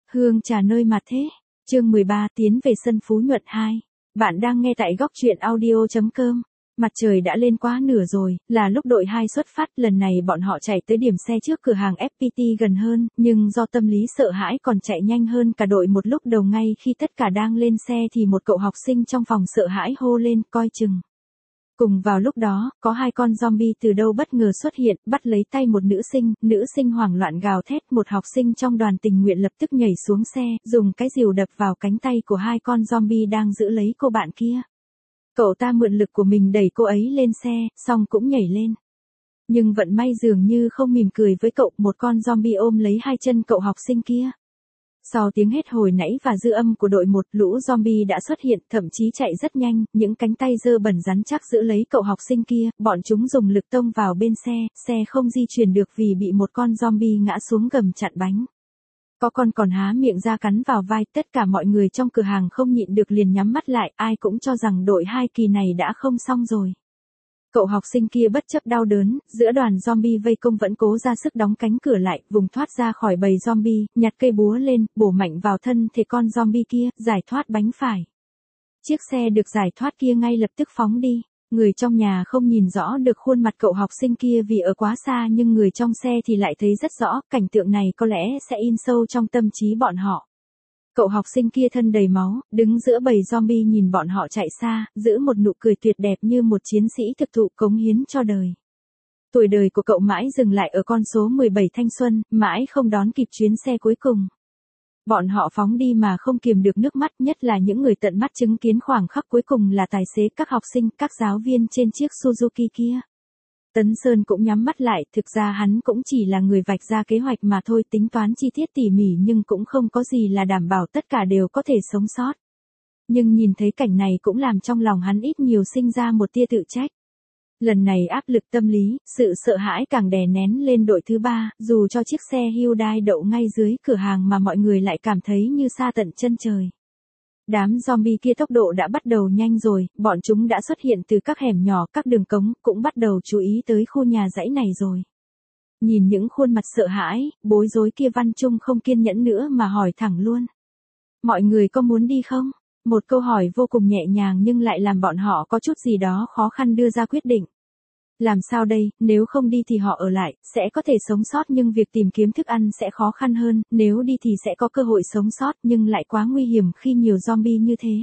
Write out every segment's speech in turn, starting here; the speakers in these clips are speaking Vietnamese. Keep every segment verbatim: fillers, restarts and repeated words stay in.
Hương trà nơi mà thế. Chương mười ba tiến về sân Phú Nhuận hai. Bạn đang nghe tại góc truyện audio chấm com. Mặt trời đã lên quá nửa rồi, là lúc đội hai xuất phát, lần này bọn họ chạy tới điểm xe trước cửa hàng ép pê tê gần hơn, nhưng do tâm lý sợ hãi còn chạy nhanh hơn cả đội một lúc đầu. Ngay khi tất cả đang lên xe thì một cậu học sinh trong phòng sợ hãi hô lên, coi chừng. Cùng vào lúc đó, có hai con zombie từ đâu bất ngờ xuất hiện, bắt lấy tay một nữ sinh, nữ sinh hoảng loạn gào thét, một học sinh trong đoàn tình nguyện lập tức nhảy xuống xe, dùng cái rìu đập vào cánh tay của hai con zombie đang giữ lấy cô bạn kia. Cậu ta mượn lực của mình đẩy cô ấy lên xe, xong cũng nhảy lên. Nhưng vận may dường như không mỉm cười với cậu, một con zombie ôm lấy hai chân cậu học sinh kia. Sau tiếng hét hồi nãy và dư âm của đội một, lũ zombie đã xuất hiện, thậm chí chạy rất nhanh, những cánh tay dơ bẩn rắn chắc giữ lấy cậu học sinh kia, bọn chúng dùng lực tông vào bên xe, xe không di chuyển được vì bị một con zombie ngã xuống gầm chặn bánh. Có con còn há miệng ra cắn vào vai, tất cả mọi người trong cửa hàng không nhịn được liền nhắm mắt lại, ai cũng cho rằng đội hai kỳ này đã không xong rồi. Cậu học sinh kia bất chấp đau đớn, giữa đoàn zombie vây công vẫn cố ra sức đóng cánh cửa lại, vùng thoát ra khỏi bầy zombie, nhặt cây búa lên, bổ mạnh vào thân thể con zombie kia, giải thoát bánh phải. Chiếc xe được giải thoát kia ngay lập tức phóng đi. Người trong nhà không nhìn rõ được khuôn mặt cậu học sinh kia vì ở quá xa, nhưng người trong xe thì lại thấy rất rõ, cảnh tượng này có lẽ sẽ in sâu trong tâm trí bọn họ. Cậu học sinh kia thân đầy máu, đứng giữa bầy zombie nhìn bọn họ chạy xa, giữ một nụ cười tuyệt đẹp như một chiến sĩ thực thụ cống hiến cho đời. Tuổi đời của cậu mãi dừng lại ở con số mười bảy thanh xuân, mãi không đón kịp chuyến xe cuối cùng. Bọn họ phóng đi mà không kiềm được nước mắt, nhất là những người tận mắt chứng kiến khoảng khắc cuối cùng là tài xế, các học sinh, các giáo viên trên chiếc Suzuki kia. Tấn Sơn cũng nhắm mắt lại, thực ra hắn cũng chỉ là người vạch ra kế hoạch mà thôi, tính toán chi tiết tỉ mỉ nhưng cũng không có gì là đảm bảo tất cả đều có thể sống sót. Nhưng nhìn thấy cảnh này cũng làm trong lòng hắn ít nhiều sinh ra một tia tự trách. Lần này áp lực tâm lý, sự sợ hãi càng đè nén lên đội thứ ba, dù cho chiếc xe Hyundai đậu ngay dưới cửa hàng mà mọi người lại cảm thấy như xa tận chân trời. Đám zombie kia tốc độ đã bắt đầu nhanh rồi, bọn chúng đã xuất hiện từ các hẻm nhỏ, các đường cống, cũng bắt đầu chú ý tới khu nhà dãy này rồi. Nhìn những khuôn mặt sợ hãi, bối rối kia, Văn Trung không kiên nhẫn nữa mà hỏi thẳng luôn. Mọi người có muốn đi không? Một câu hỏi vô cùng nhẹ nhàng nhưng lại làm bọn họ có chút gì đó khó khăn đưa ra quyết định. Làm sao đây, nếu không đi thì họ ở lại, sẽ có thể sống sót nhưng việc tìm kiếm thức ăn sẽ khó khăn hơn, nếu đi thì sẽ có cơ hội sống sót nhưng lại quá nguy hiểm khi nhiều zombie như thế.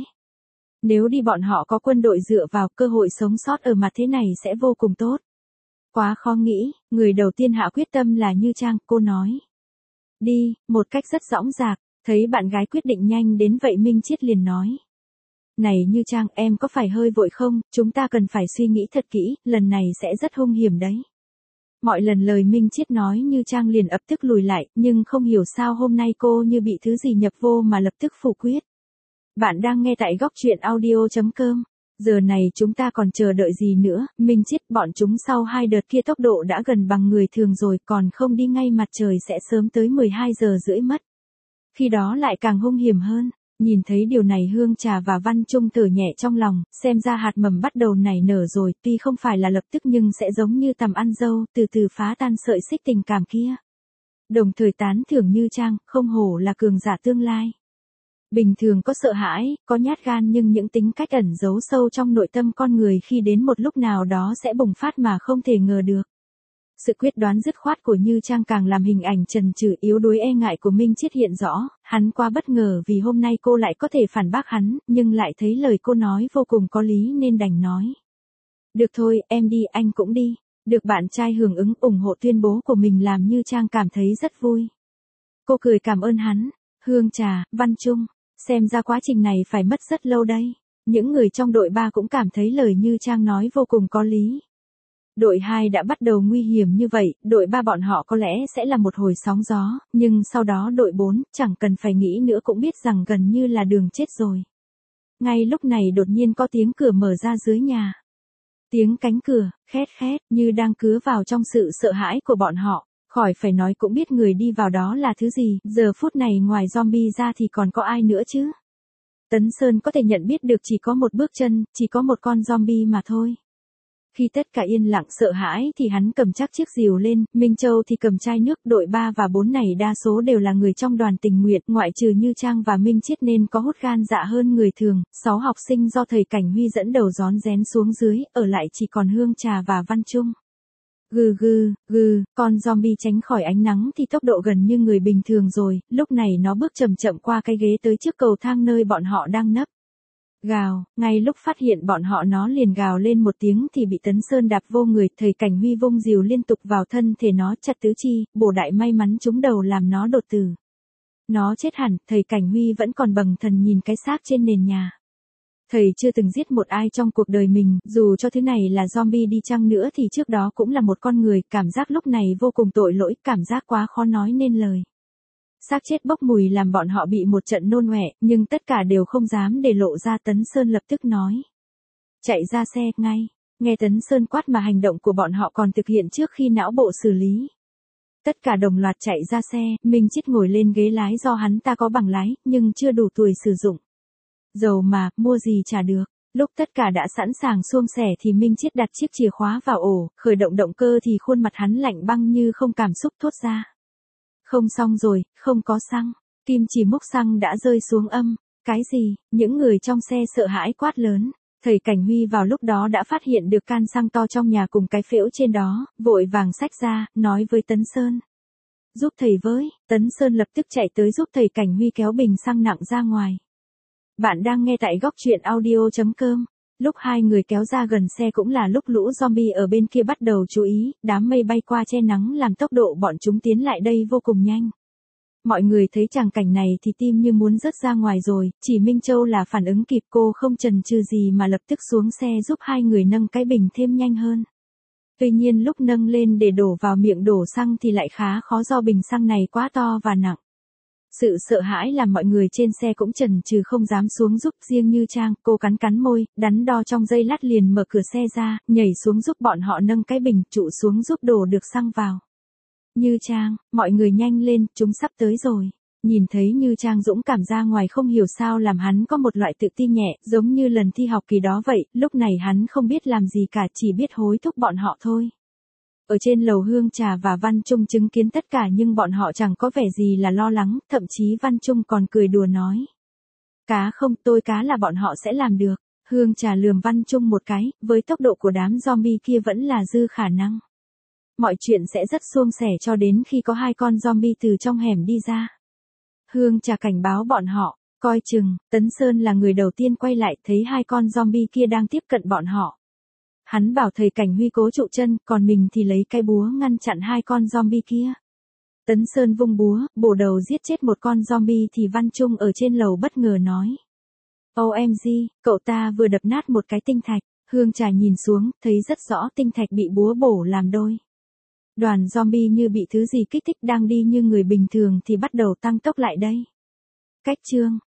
Nếu đi bọn họ có quân đội dựa vào, cơ hội sống sót ở mặt thế này sẽ vô cùng tốt. Quá khó nghĩ, người đầu tiên hạ quyết tâm là Như Trang, cô nói. Đi, một cách rất dõng dạc, thấy bạn gái quyết định nhanh đến vậy Minh Chiết liền nói. Này Như Trang, em có phải hơi vội không, chúng ta cần phải suy nghĩ thật kỹ, lần này sẽ rất hung hiểm đấy. Mọi lần lời Minh Chiết nói Như Trang liền ập tức lùi lại, nhưng không hiểu sao hôm nay cô như bị thứ gì nhập vô mà lập tức phủ quyết. Bạn đang nghe tại góc truyện audio chấm com. Giờ này chúng ta còn chờ đợi gì nữa, Minh Chiết, bọn chúng sau hai đợt kia tốc độ đã gần bằng người thường rồi, còn không đi ngay mặt trời sẽ sớm tới mười hai giờ rưỡi mất. Khi đó lại càng hung hiểm hơn. Nhìn thấy điều này Hương Trà và Văn Trung thở nhẹ trong lòng, xem ra hạt mầm bắt đầu nảy nở rồi, tuy không phải là lập tức nhưng sẽ giống như tằm ăn dâu, từ từ phá tan sợi xích tình cảm kia. Đồng thời tán thưởng Như Trang, không hổ là cường giả tương lai. Bình thường có sợ hãi, có nhát gan nhưng những tính cách ẩn giấu sâu trong nội tâm con người khi đến một lúc nào đó sẽ bùng phát mà không thể ngờ được. Sự quyết đoán dứt khoát của Như Trang càng làm hình ảnh chần chừ yếu đuối e ngại của Minh Chiết hiện rõ, hắn quá bất ngờ vì hôm nay cô lại có thể phản bác hắn, nhưng lại thấy lời cô nói vô cùng có lý nên đành nói. Được thôi, em đi, anh cũng đi. Được bạn trai hưởng ứng ủng hộ tuyên bố của mình làm Như Trang cảm thấy rất vui. Cô cười cảm ơn hắn. Hương Trà, Văn Trung, xem ra quá trình này phải mất rất lâu đây. Những người trong đội ba cũng cảm thấy lời Như Trang nói vô cùng có lý. Đội hai đã bắt đầu nguy hiểm như vậy, đội ba bọn họ có lẽ sẽ là một hồi sóng gió, nhưng sau đó đội bốn, chẳng cần phải nghĩ nữa cũng biết rằng gần như là đường chết rồi. Ngay lúc này đột nhiên có tiếng cửa mở ra dưới nhà. Tiếng cánh cửa, khét khét, như đang cứa vào trong sự sợ hãi của bọn họ, khỏi phải nói cũng biết người đi vào đó là thứ gì, giờ phút này ngoài zombie ra thì còn có ai nữa chứ. Tấn Sơn có thể nhận biết được chỉ có một bước chân, chỉ có một con zombie mà thôi. Khi tất cả yên lặng sợ hãi thì hắn cầm chắc chiếc rìu lên, Minh Châu thì cầm chai nước, đội ba và bốn này đa số đều là người trong đoàn tình nguyện, ngoại trừ Như Trang và Minh Chiết nên có hút gan dạ hơn người thường, sáu học sinh do thầy Cảnh Huy dẫn đầu rón rén xuống dưới, ở lại chỉ còn Hương Trà và Văn Trung. Gừ gừ, gừ, con zombie tránh khỏi ánh nắng thì tốc độ gần như người bình thường rồi, lúc này nó bước chậm chậm qua cái ghế tới trước cầu thang nơi bọn họ đang nấp. Gào, ngay lúc phát hiện bọn họ nó liền gào lên một tiếng thì bị Tấn Sơn đạp vô người, thầy Cảnh Huy vung rìu liên tục vào thân thể nó, chặt tứ chi, bổ đại may mắn trúng đầu làm nó đột tử. Nó chết hẳn, thầy Cảnh Huy vẫn còn bần thần nhìn cái xác trên nền nhà. Thầy chưa từng giết một ai trong cuộc đời mình, dù cho thứ này là zombie đi chăng nữa thì trước đó cũng là một con người, cảm giác lúc này vô cùng tội lỗi, cảm giác quá khó nói nên lời. Xác chết bốc mùi làm bọn họ bị một trận nôn ọe, nhưng tất cả đều không dám để lộ ra. Tấn Sơn lập tức nói. Chạy ra xe, ngay. Nghe Tấn Sơn quát mà hành động của bọn họ còn thực hiện trước khi não bộ xử lý. Tất cả đồng loạt chạy ra xe, Minh Chiết ngồi lên ghế lái do hắn ta có bằng lái, nhưng chưa đủ tuổi sử dụng. Dầu mà, mua gì trả được. Lúc tất cả đã sẵn sàng suông sẻ thì Minh Chiết đặt chiếc chìa khóa vào ổ, khởi động động cơ thì khuôn mặt hắn lạnh băng như không cảm xúc thốt ra. Không xong rồi, không có xăng. Kim chỉ múc xăng đã rơi xuống âm. Cái gì? Những người trong xe sợ hãi quát lớn. Thầy Cảnh Huy vào lúc đó đã phát hiện được can xăng to trong nhà cùng cái phễu trên đó, vội vàng xách ra, nói với Tấn Sơn. Giúp thầy với. Tấn Sơn lập tức chạy tới giúp thầy Cảnh Huy kéo bình xăng nặng ra ngoài. Bạn đang nghe tại góc truyện audio chấm com. Lúc hai người kéo ra gần xe cũng là lúc lũ zombie ở bên kia bắt đầu chú ý, đám mây bay qua che nắng làm tốc độ bọn chúng tiến lại đây vô cùng nhanh. Mọi người thấy tràng cảnh này thì tim như muốn rớt ra ngoài rồi, chỉ Minh Châu là phản ứng kịp, cô không chần chừ gì mà lập tức xuống xe giúp hai người nâng cái bình thêm nhanh hơn. Tuy nhiên lúc nâng lên để đổ vào miệng đổ xăng thì lại khá khó do bình xăng này quá to và nặng. Sự sợ hãi làm mọi người trên xe cũng chần chừ không dám xuống giúp, riêng Như Trang, cô cắn cắn môi, đắn đo trong giây lát liền mở cửa xe ra, nhảy xuống giúp bọn họ nâng cái bình, trụ xuống giúp đổ được xăng vào. Như Trang, mọi người nhanh lên, chúng sắp tới rồi. Nhìn thấy Như Trang dũng cảm ra ngoài không hiểu sao làm hắn có một loại tự tin nhẹ, giống như lần thi học kỳ đó vậy, lúc này hắn không biết làm gì cả, chỉ biết hối thúc bọn họ thôi. Ở trên lầu Hương Trà và Văn Trung chứng kiến tất cả nhưng bọn họ chẳng có vẻ gì là lo lắng, thậm chí Văn Trung còn cười đùa nói. Cá không, tôi cá là bọn họ sẽ làm được. Hương Trà lườm Văn Trung một cái, với tốc độ của đám zombie kia vẫn là dư khả năng. Mọi chuyện sẽ rất suôn sẻ cho đến khi có hai con zombie từ trong hẻm đi ra. Hương Trà cảnh báo bọn họ, coi chừng. Tấn Sơn là người đầu tiên quay lại thấy hai con zombie kia đang tiếp cận bọn họ. Hắn bảo thầy Cảnh Huy cố trụ chân, còn mình thì lấy cái búa ngăn chặn hai con zombie kia. Tấn Sơn vung búa, bổ đầu giết chết một con zombie thì Văn Trung ở trên lầu bất ngờ nói. ô em giê, cậu ta vừa đập nát một cái tinh thạch. Hương Trà nhìn xuống, thấy rất rõ tinh thạch bị búa bổ làm đôi. Đoàn zombie như bị thứ gì kích thích đang đi như người bình thường thì bắt đầu tăng tốc lại đây. Cách chương,